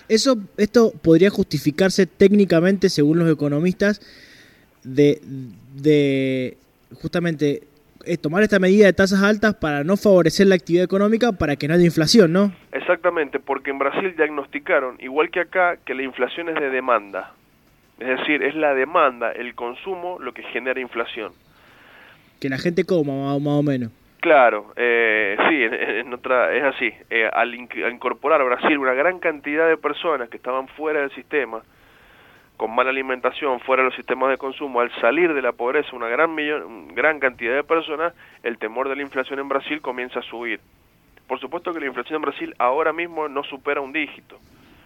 Esto podría justificarse técnicamente, según los economistas, de justamente tomar esta medida de tasas altas para no favorecer la actividad económica, para que no haya inflación, ¿no? Exactamente, porque en Brasil diagnosticaron, igual que acá, que la inflación es de demanda. Es decir, es la demanda, el consumo, lo que genera inflación. Que la gente coma, más o menos. Claro, sí, es así. Al incorporar a Brasil una gran cantidad de personas que estaban fuera del sistema, con mala alimentación, fuera de los sistemas de consumo, al salir de la pobreza una gran cantidad de personas, el temor de la inflación en Brasil comienza a subir. Por supuesto que la inflación en Brasil ahora mismo no supera un dígito.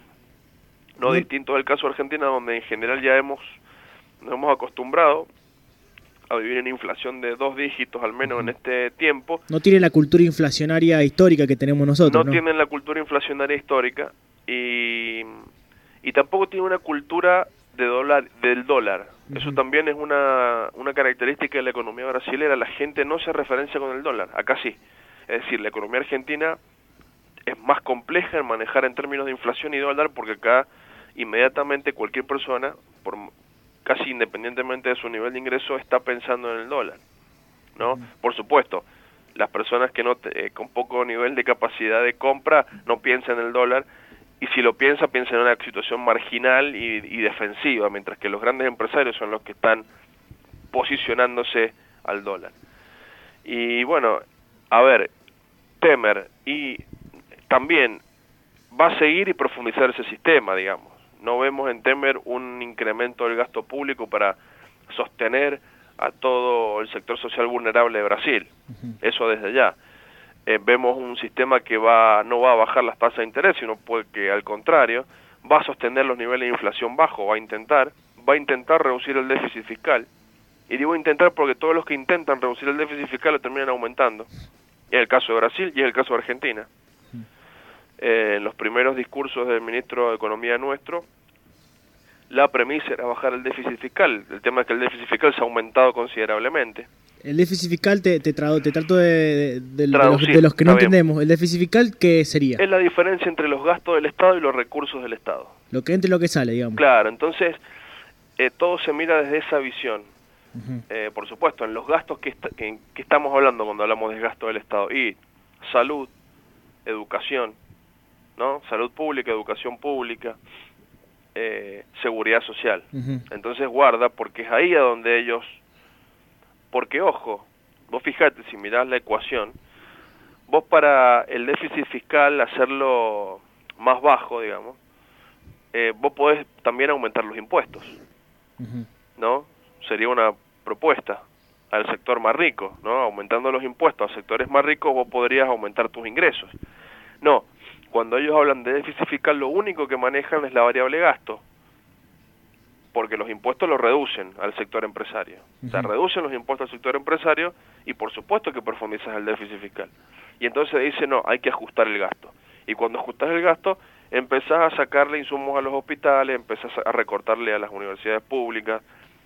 No distinto del caso de Argentina, donde en general ya nos hemos acostumbrado a vivir en inflación de 2 dígitos, al menos en este tiempo. No tiene la cultura inflacionaria histórica que tenemos nosotros, ¿no? No tienen la cultura inflacionaria histórica y tampoco tiene una cultura del dólar. Eso también es una característica de la economía brasilera. La gente no se referencia con el dólar, acá sí. Es decir, la economía argentina es más compleja en manejar en términos de inflación y dólar, porque acá inmediatamente cualquier persona, casi independientemente de su nivel de ingreso, está pensando en el dólar, ¿no? Por supuesto, las personas que con poco nivel de capacidad de compra no piensan en el dólar, y si lo piensan en una situación marginal y defensiva, mientras que los grandes empresarios son los que están posicionándose al dólar. Y bueno, a ver, Temer y también va a seguir y profundizar ese sistema, digamos. No vemos en Temer un incremento del gasto público para sostener a todo el sector social vulnerable de Brasil. Eso desde ya. Vemos un sistema que no va a bajar las tasas de interés, sino que al contrario va a sostener los niveles de inflación bajos, va a intentar reducir el déficit fiscal. Y digo intentar porque todos los que intentan reducir el déficit fiscal lo terminan aumentando. Es el caso de Brasil y es el caso de Argentina. En los primeros discursos del ministro de Economía nuestro, la premisa era bajar el déficit fiscal. El tema es que el déficit fiscal se ha aumentado considerablemente. El déficit fiscal, te trato de Traducir, los que no entendemos. ¿El déficit fiscal qué sería? Es la diferencia entre los gastos del Estado y los recursos del Estado. Lo que entra y lo que sale, digamos. Claro, entonces todo se mira desde esa visión. Por supuesto, en los gastos que estamos hablando cuando hablamos de gasto del Estado, y salud, educación, ¿no? Salud pública, educación pública, seguridad social. Entonces guarda, porque es ahí a donde ellos... Porque, ojo, vos fijate, si mirás la ecuación, vos para el déficit fiscal hacerlo más bajo, digamos, vos podés también aumentar los impuestos, ¿no? Sería una propuesta al sector más rico, ¿no? Aumentando los impuestos a sectores más ricos, vos podrías aumentar tus ingresos. No, cuando ellos hablan de déficit fiscal, lo único que manejan es la variable gasto, porque los impuestos los reducen al sector empresario. O sea, reducen los impuestos al sector empresario y por supuesto que profundizas el déficit fiscal. Y entonces dice, no, hay que ajustar el gasto. Y cuando ajustas el gasto, empezás a sacarle insumos a los hospitales, empezás a recortarle a las universidades públicas,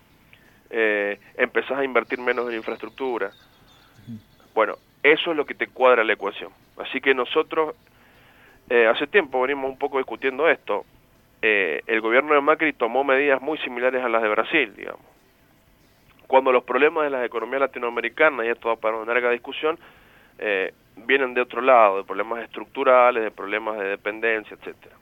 empezás a invertir menos en infraestructura. Bueno, eso es lo que te cuadra la ecuación. Así que nosotros, hace tiempo venimos un poco discutiendo esto. El gobierno de Macri tomó medidas muy similares a las de Brasil, digamos. Cuando los problemas de las economías latinoamericanas, y esto va para una larga discusión, vienen de otro lado, de problemas estructurales, de problemas de dependencia, etcétera.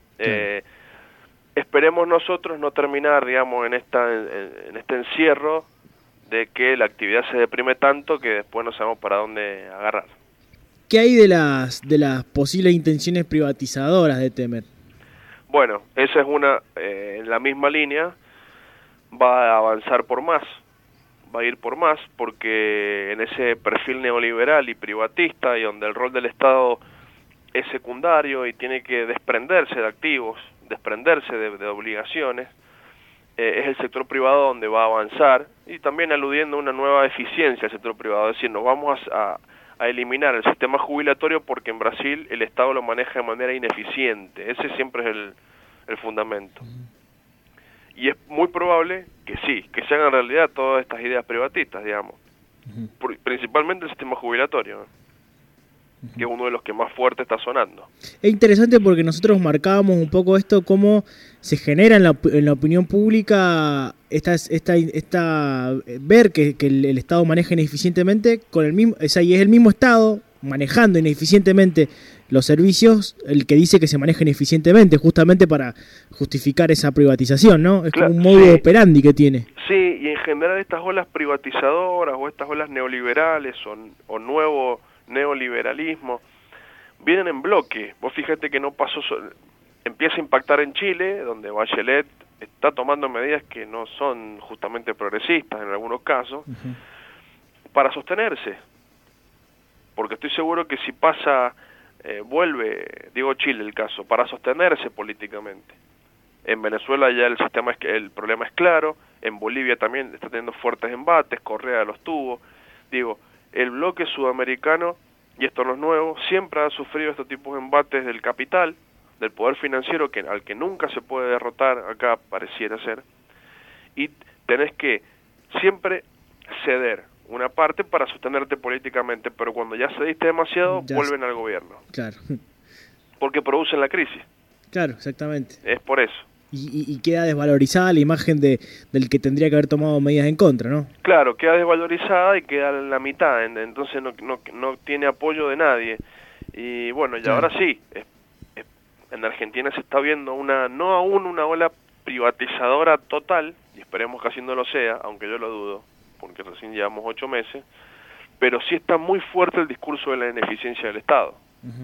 Esperemos nosotros no terminar, digamos, en este encierro de que la actividad se deprime tanto que después no sabemos para dónde agarrar. ¿Qué hay de las posibles intenciones privatizadoras de Temer? Bueno, esa es una, en la misma línea, va a avanzar por más, va a ir por más, porque en ese perfil neoliberal y privatista, y donde el rol del Estado es secundario y tiene que desprenderse de activos, desprenderse de obligaciones, es el sector privado donde va a avanzar, y también aludiendo a una nueva eficiencia del sector privado, es decir, nos vamos a eliminar el sistema jubilatorio porque en Brasil el Estado lo maneja de manera ineficiente. Ese siempre es el fundamento. Y es muy probable que sí, que se hagan realidad todas estas ideas privatistas, digamos. Principalmente el sistema jubilatorio. que es uno de los que más fuerte está sonando. Es interesante porque nosotros marcábamos un poco esto, cómo se genera en la opinión pública ver que el Estado maneja ineficientemente con el mismo, o sea, y es el mismo Estado manejando ineficientemente los servicios el que dice que se maneja ineficientemente, justamente para justificar esa privatización, ¿no? Es Claro, como un modo sí. operandi que tiene. Sí, y en general estas olas privatizadoras o estas olas neoliberales o nuevo neoliberalismo vienen en bloque. Vos fíjate que no pasó, empieza a impactar en Chile, donde Bachelet está tomando medidas que no son justamente progresistas en algunos casos, para sostenerse. Porque estoy seguro que si pasa, vuelve, digo Chile el caso, para sostenerse políticamente. En Venezuela ya el problema es claro, en Bolivia también está teniendo fuertes embates, Correa los tuvo. Digo, el bloque sudamericano, y esto no es nuevo, siempre ha sufrido estos tipos de embates del capital, del poder financiero, al que nunca se puede derrotar, acá pareciera ser, y tenés que siempre ceder una parte para sostenerte políticamente, pero cuando ya cediste demasiado, vuelven al gobierno. Claro. Porque producen la crisis. Claro, exactamente. Es por eso. Y queda desvalorizada la imagen del que tendría que haber tomado medidas en contra, ¿no? Claro, queda desvalorizada y queda en la mitad, entonces no tiene apoyo de nadie. Y bueno, y ahora sí, en Argentina se está viendo no aún una ola privatizadora total, y esperemos que así no lo sea, aunque yo lo dudo, porque recién llevamos 8 meses, pero sí está muy fuerte el discurso de la ineficiencia del Estado.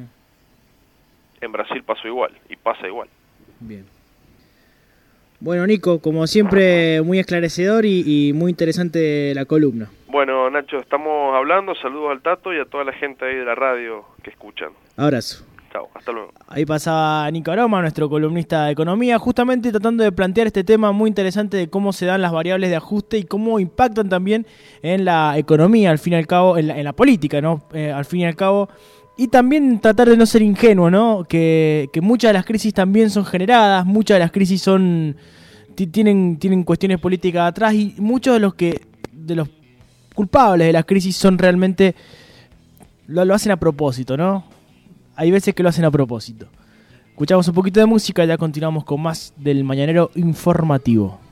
En Brasil pasó igual, y pasa igual. Bien. Bueno, Nico, como siempre, muy esclarecedor y muy interesante la columna. Bueno, Nacho, estamos hablando, saludos al Tato y a toda la gente ahí de la radio que escuchan. Abrazo. Chao, hasta luego. Ahí pasaba Nico Aroma, nuestro columnista de economía, justamente tratando de plantear este tema muy interesante de cómo se dan las variables de ajuste y cómo impactan también en la economía, al fin y al cabo, en la política, ¿no? Al fin y al cabo. Y también tratar de no ser ingenuo, ¿no? Que muchas de las crisis también son generadas, muchas de las crisis tienen cuestiones políticas atrás, y muchos de los culpables de las crisis son realmente lo hacen a propósito, ¿no? Hay veces que lo hacen a propósito. Escuchamos un poquito de música y ya continuamos con más del Mañanero Informativo.